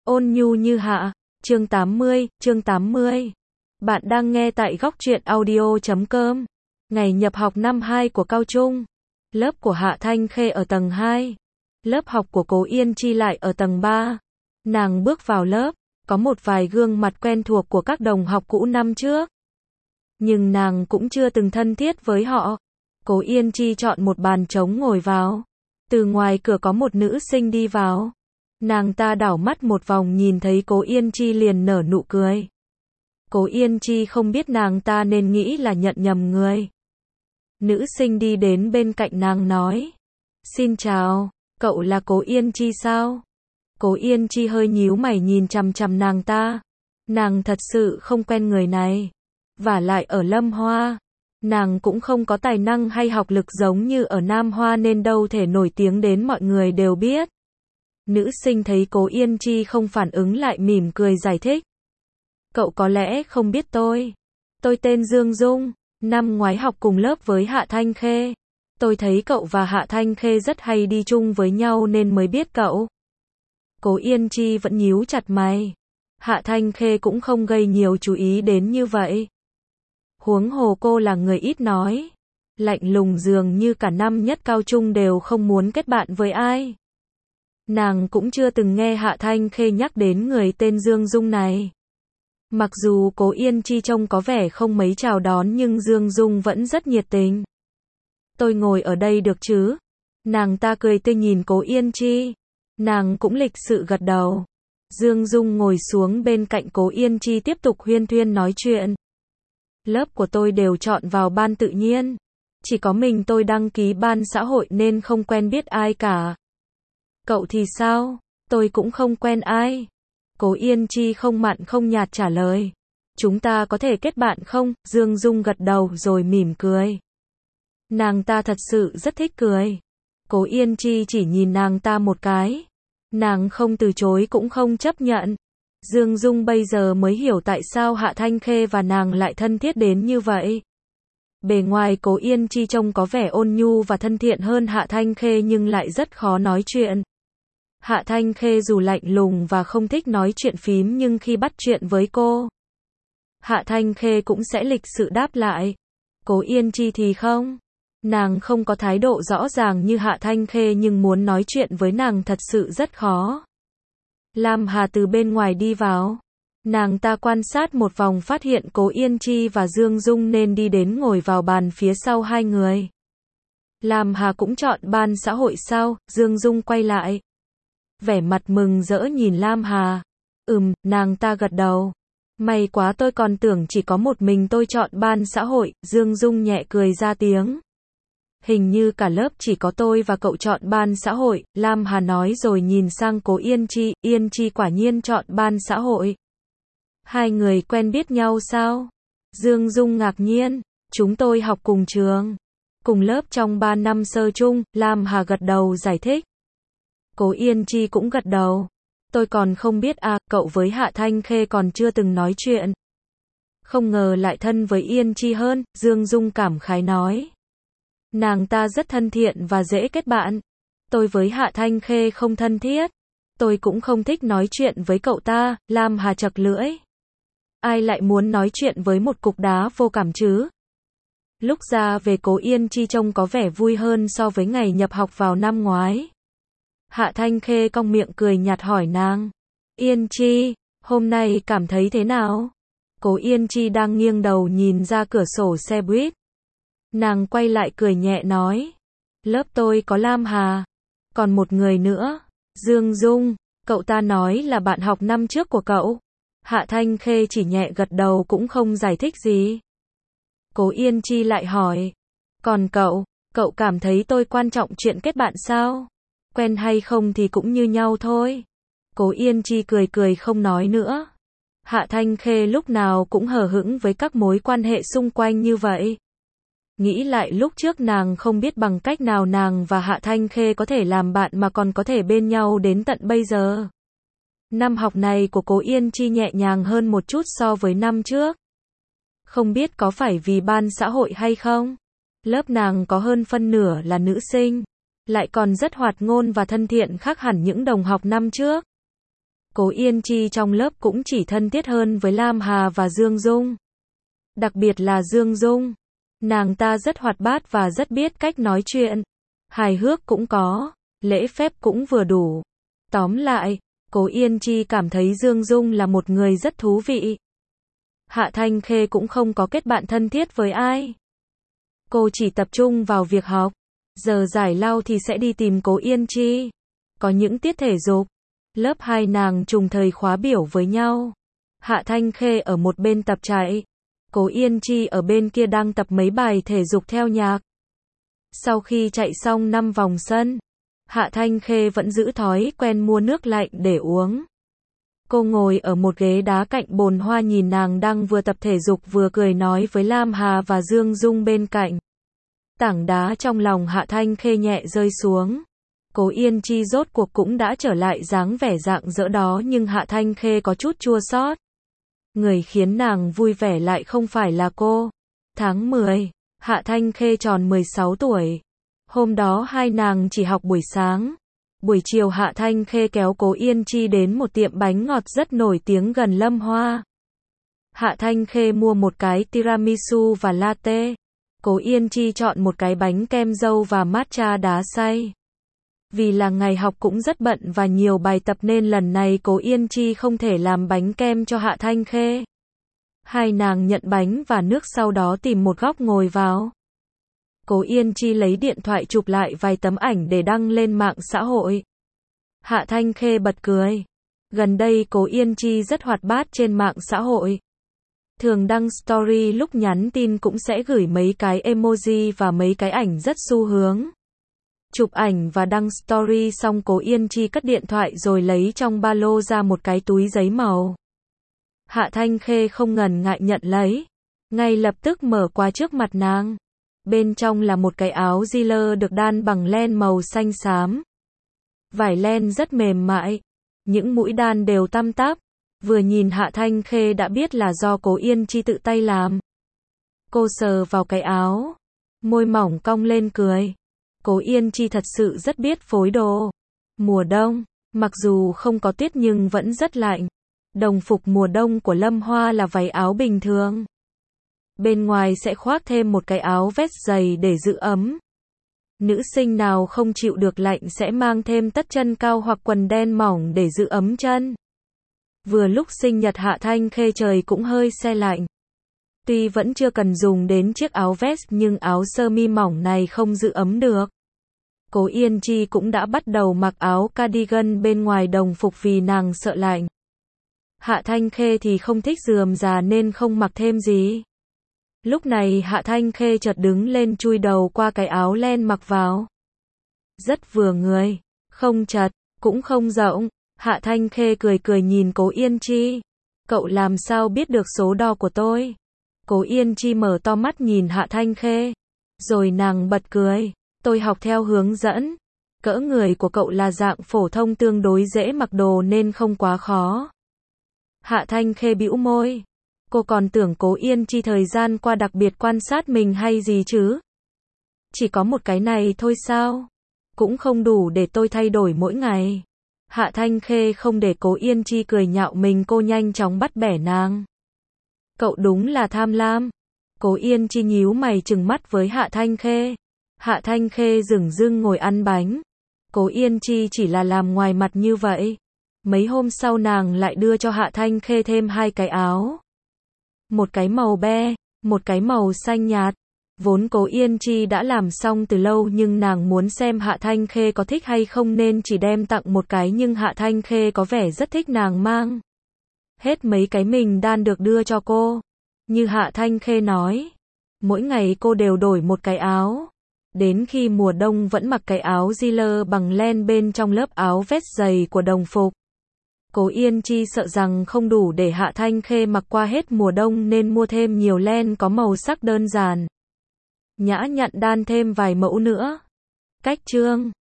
Ôn nhu như hạ, chương 80. Bạn đang nghe tại góc truyện audio.com. Ngày nhập học năm 2 của cao trung. Lớp của Hạ Thanh Khê ở tầng 2. Lớp học của Cố Yên Chi lại ở tầng 3. Nàng bước vào lớp, có một vài gương mặt quen thuộc của các đồng học cũ năm trước. Nhưng nàng cũng chưa từng thân thiết với họ. Cố Yên Chi chọn một bàn trống ngồi vào. Từ ngoài cửa có một nữ sinh đi vào. Nàng ta đảo mắt một vòng nhìn thấy Cố Yên Chi liền nở nụ cười. Cố Yên Chi không biết nàng ta nên nghĩ là nhận nhầm người. Nữ sinh đi đến bên cạnh nàng nói. Xin chào, cậu là Cố Yên Chi sao? Cố Yên Chi hơi nhíu mày nhìn chằm chằm nàng ta. Nàng thật sự không quen người này. Vả lại ở Lâm Hoa. Nàng cũng không có tài năng hay học lực giống như ở Nam Hoa nên đâu thể nổi tiếng đến mọi người đều biết. Nữ sinh thấy Cố Yên Chi không phản ứng lại mỉm cười giải thích. Cậu có lẽ không biết tôi. Tôi tên Dương Dung, năm ngoái học cùng lớp với Hạ Thanh Khê. Tôi thấy cậu và Hạ Thanh Khê rất hay đi chung với nhau nên mới biết cậu. Cố Yên Chi vẫn nhíu chặt mày. Hạ Thanh Khê cũng không gây nhiều chú ý đến như vậy. Huống hồ cô là người ít nói. Lạnh lùng dường như cả năm nhất cao trung đều không muốn kết bạn với ai. Nàng cũng chưa từng nghe Hạ Thanh Khê nhắc đến người tên Dương Dung này. Mặc dù Cố Yên Chi trông có vẻ không mấy chào đón nhưng Dương Dung vẫn rất nhiệt tình. Tôi ngồi ở đây được chứ? Nàng ta cười tươi nhìn Cố Yên Chi. Nàng cũng lịch sự gật đầu. Dương Dung ngồi xuống bên cạnh Cố Yên Chi tiếp tục huyên thuyên nói chuyện. Lớp của tôi đều chọn vào ban tự nhiên. Chỉ có mình tôi đăng ký ban xã hội nên không quen biết ai cả. Cậu thì sao? Tôi cũng không quen ai. Cố Yên Chi không mặn không nhạt trả lời. Chúng ta có thể kết bạn không? Dương Dung gật đầu rồi mỉm cười. Nàng ta thật sự rất thích cười. Cố Yên Chi chỉ nhìn nàng ta một cái. Nàng không từ chối cũng không chấp nhận. Dương Dung bây giờ mới hiểu tại sao Hạ Thanh Khê và nàng lại thân thiết đến như vậy. Bề ngoài Cố Yên Chi trông có vẻ ôn nhu và thân thiện hơn Hạ Thanh Khê nhưng lại rất khó nói chuyện. Hạ Thanh Khê dù lạnh lùng và không thích nói chuyện phím nhưng khi bắt chuyện với cô, Hạ Thanh Khê cũng sẽ lịch sự đáp lại. Cố Yên Chi thì không. Nàng không có thái độ rõ ràng như Hạ Thanh Khê nhưng muốn nói chuyện với nàng thật sự rất khó. Lam Hà từ bên ngoài đi vào. Nàng ta quan sát một vòng phát hiện Cố Yên Chi và Dương Dung nên đi đến ngồi vào bàn phía sau hai người. Lam Hà cũng chọn ban xã hội sao? Dương Dung quay lại. Vẻ mặt mừng rỡ nhìn Lam Hà. Nàng ta gật đầu. May quá tôi còn tưởng chỉ có một mình tôi chọn ban xã hội. Dương Dung nhẹ cười ra tiếng. Hình như cả lớp chỉ có tôi và cậu chọn ban xã hội, Lam Hà nói rồi nhìn sang Cố Yên Chi. Yên Chi quả nhiên chọn ban xã hội. Hai người quen biết nhau sao? Dương Dung ngạc nhiên. Chúng tôi học cùng trường, cùng lớp trong 3 năm sơ chung. Lam Hà gật đầu giải thích. Cố Yên Chi cũng gật đầu. Tôi còn không biết cậu với Hạ Thanh Khê còn chưa từng nói chuyện. Không ngờ lại thân với Yên Chi hơn, Dương Dung cảm khái nói. Nàng ta rất thân thiện và dễ kết bạn. Tôi với Hạ Thanh Khê không thân thiết. Tôi cũng không thích nói chuyện với cậu ta. Lam Hà chật lưỡi. Ai lại muốn nói chuyện với một cục đá vô cảm chứ? Lúc ra về Cố Yên Chi trông có vẻ vui hơn so với ngày nhập học vào năm ngoái. Hạ Thanh Khê cong miệng cười nhạt hỏi nàng. Yên Chi, hôm nay cảm thấy thế nào? Cố Yên Chi đang nghiêng đầu nhìn ra cửa sổ xe buýt. Nàng quay lại cười nhẹ nói. Lớp tôi có Lam Hà. Còn một người nữa. Dương Dung. Cậu ta nói là bạn học năm trước của cậu. Hạ Thanh Khê chỉ nhẹ gật đầu cũng không giải thích gì. Cố Yên Chi lại hỏi. Còn cậu cảm thấy tôi quan trọng chuyện kết bạn sao? Quen hay không thì cũng như nhau thôi. Cố Yên Chi cười không nói nữa. Hạ Thanh Khê lúc nào cũng hờ hững với các mối quan hệ xung quanh như vậy. Nghĩ lại lúc trước nàng không biết bằng cách nào nàng và Hạ Thanh Khê có thể làm bạn mà còn có thể bên nhau đến tận bây giờ. Năm học này của Cố Yên Chi nhẹ nhàng hơn một chút so với năm trước. Không biết có phải vì ban xã hội hay không? Lớp nàng có hơn phân nửa là nữ sinh. Lại còn rất hoạt ngôn và thân thiện khác hẳn những đồng học năm trước. Cố Yên Chi trong lớp cũng chỉ thân thiết hơn với Lam Hà và Dương Dung. Đặc biệt là Dương Dung. Nàng ta rất hoạt bát và rất biết cách nói chuyện. Hài hước cũng có, lễ phép cũng vừa đủ. Tóm lại, Cố Yên Chi cảm thấy Dương Dung là một người rất thú vị. Hạ Thanh Khê cũng không có kết bạn thân thiết với ai. Cô chỉ tập trung vào việc học. Giờ giải lao thì sẽ đi tìm Cố Yên Chi. Có những tiết thể dục, lớp hai nàng trùng thời khóa biểu với nhau. Hạ Thanh Khê ở một bên tập chạy. Cố Yên Chi ở bên kia đang tập mấy bài thể dục theo nhạc. Sau khi chạy xong 5 vòng sân, Hạ Thanh Khê vẫn giữ thói quen mua nước lạnh để uống. Cô ngồi ở một ghế đá cạnh bồn hoa nhìn nàng đang vừa tập thể dục vừa cười nói với Lam Hà và Dương Dung bên cạnh. Tảng đá trong lòng Hạ Thanh Khê nhẹ rơi xuống. Cố Yên Chi rốt cuộc cũng đã trở lại dáng vẻ rạng rỡ đó nhưng Hạ Thanh Khê có chút chua xót. Người khiến nàng vui vẻ lại không phải là cô. Tháng 10, Hạ Thanh Khê tròn 16 tuổi. Hôm đó hai nàng chỉ học buổi sáng. Buổi chiều Hạ Thanh Khê kéo Cố Yên Chi đến một tiệm bánh ngọt rất nổi tiếng gần Lâm Hoa. Hạ Thanh Khê mua một cái tiramisu và latte. Cố Yên Chi chọn một cái bánh kem dâu và matcha đá xay. Vì là ngày học cũng rất bận và nhiều bài tập nên lần này Cố Yên Chi không thể làm bánh kem cho Hạ Thanh Khê. Hai nàng nhận bánh và nước sau đó tìm một góc ngồi vào. Cố Yên Chi lấy điện thoại chụp lại vài tấm ảnh để đăng lên mạng xã hội. Hạ Thanh Khê bật cười. Gần đây Cố Yên Chi rất hoạt bát trên mạng xã hội. Thường đăng story lúc nhắn tin cũng sẽ gửi mấy cái emoji và mấy cái ảnh rất xu hướng. Chụp ảnh và đăng story xong Cố Yên Chi cất điện thoại rồi lấy trong ba lô ra một cái túi giấy màu. Hạ Thanh Khê không ngần ngại nhận lấy. Ngay lập tức mở qua trước mặt nàng. Bên trong là một cái áo jean được đan bằng len màu xanh xám. Vải len rất mềm mại. Những mũi đan đều tăm tắp. Vừa nhìn Hạ Thanh Khê đã biết là do Cố Yên Chi tự tay làm. Cô sờ vào cái áo. Môi mỏng cong lên cười. Cố Yên Chi thật sự rất biết phối đồ. Mùa đông, mặc dù không có tuyết nhưng vẫn rất lạnh. Đồng phục mùa đông của Lâm Hoa là váy áo bình thường. Bên ngoài sẽ khoác thêm một cái áo vest dày để giữ ấm. Nữ sinh nào không chịu được lạnh sẽ mang thêm tất chân cao hoặc quần đen mỏng để giữ ấm chân. Vừa lúc sinh nhật Hạ Thanh Khê trời cũng hơi se lạnh. Tuy vẫn chưa cần dùng đến chiếc áo vest nhưng áo sơ mi mỏng này không giữ ấm được. Cố Yên Chi cũng đã bắt đầu mặc áo cardigan bên ngoài đồng phục vì nàng sợ lạnh. Hạ Thanh Khê thì không thích rườm rà nên không mặc thêm gì. Lúc này Hạ Thanh Khê chợt đứng lên chui đầu qua cái áo len mặc vào. Rất vừa người, không chật, cũng không rộng. Hạ Thanh Khê cười cười nhìn Cố Yên Chi. Cậu làm sao biết được số đo của tôi? Cố Yên Chi mở to mắt nhìn Hạ Thanh Khê. Rồi nàng bật cười. Tôi học theo hướng dẫn. Cỡ người của cậu là dạng phổ thông tương đối dễ mặc đồ nên không quá khó. Hạ Thanh Khê bĩu môi. Cô còn tưởng Cố Yên Chi thời gian qua đặc biệt quan sát mình hay gì chứ? Chỉ có một cái này thôi sao? Cũng không đủ để tôi thay đổi mỗi ngày. Hạ Thanh Khê không để Cố Yên Chi cười nhạo mình, cô nhanh chóng bắt bẻ nàng. Cậu đúng là tham lam. Cố Yên Chi nhíu mày trừng mắt với Hạ Thanh Khê. Hạ Thanh Khê dửng dưng ngồi ăn bánh. Cố Yên Chi chỉ là làm ngoài mặt như vậy. Mấy hôm sau nàng lại đưa cho Hạ Thanh Khê thêm 2 cái áo. Một cái màu be, một cái màu xanh nhạt. Vốn Cố Yên Chi đã làm xong từ lâu nhưng nàng muốn xem Hạ Thanh Khê có thích hay không nên chỉ đem tặng một cái nhưng Hạ Thanh Khê có vẻ rất thích nàng mang. Hết mấy cái mình đan được đưa cho cô. Như Hạ Thanh Khê nói, mỗi ngày cô đều đổi một cái áo. Đến khi mùa đông vẫn mặc cái áo jean bằng len bên trong lớp áo vest dày của đồng phục. Cố Yên Chi sợ rằng không đủ để Hạ Thanh Khê mặc qua hết mùa đông nên mua thêm nhiều len có màu sắc đơn giản. Nhã nhặn đan thêm vài mẫu nữa. Cách chương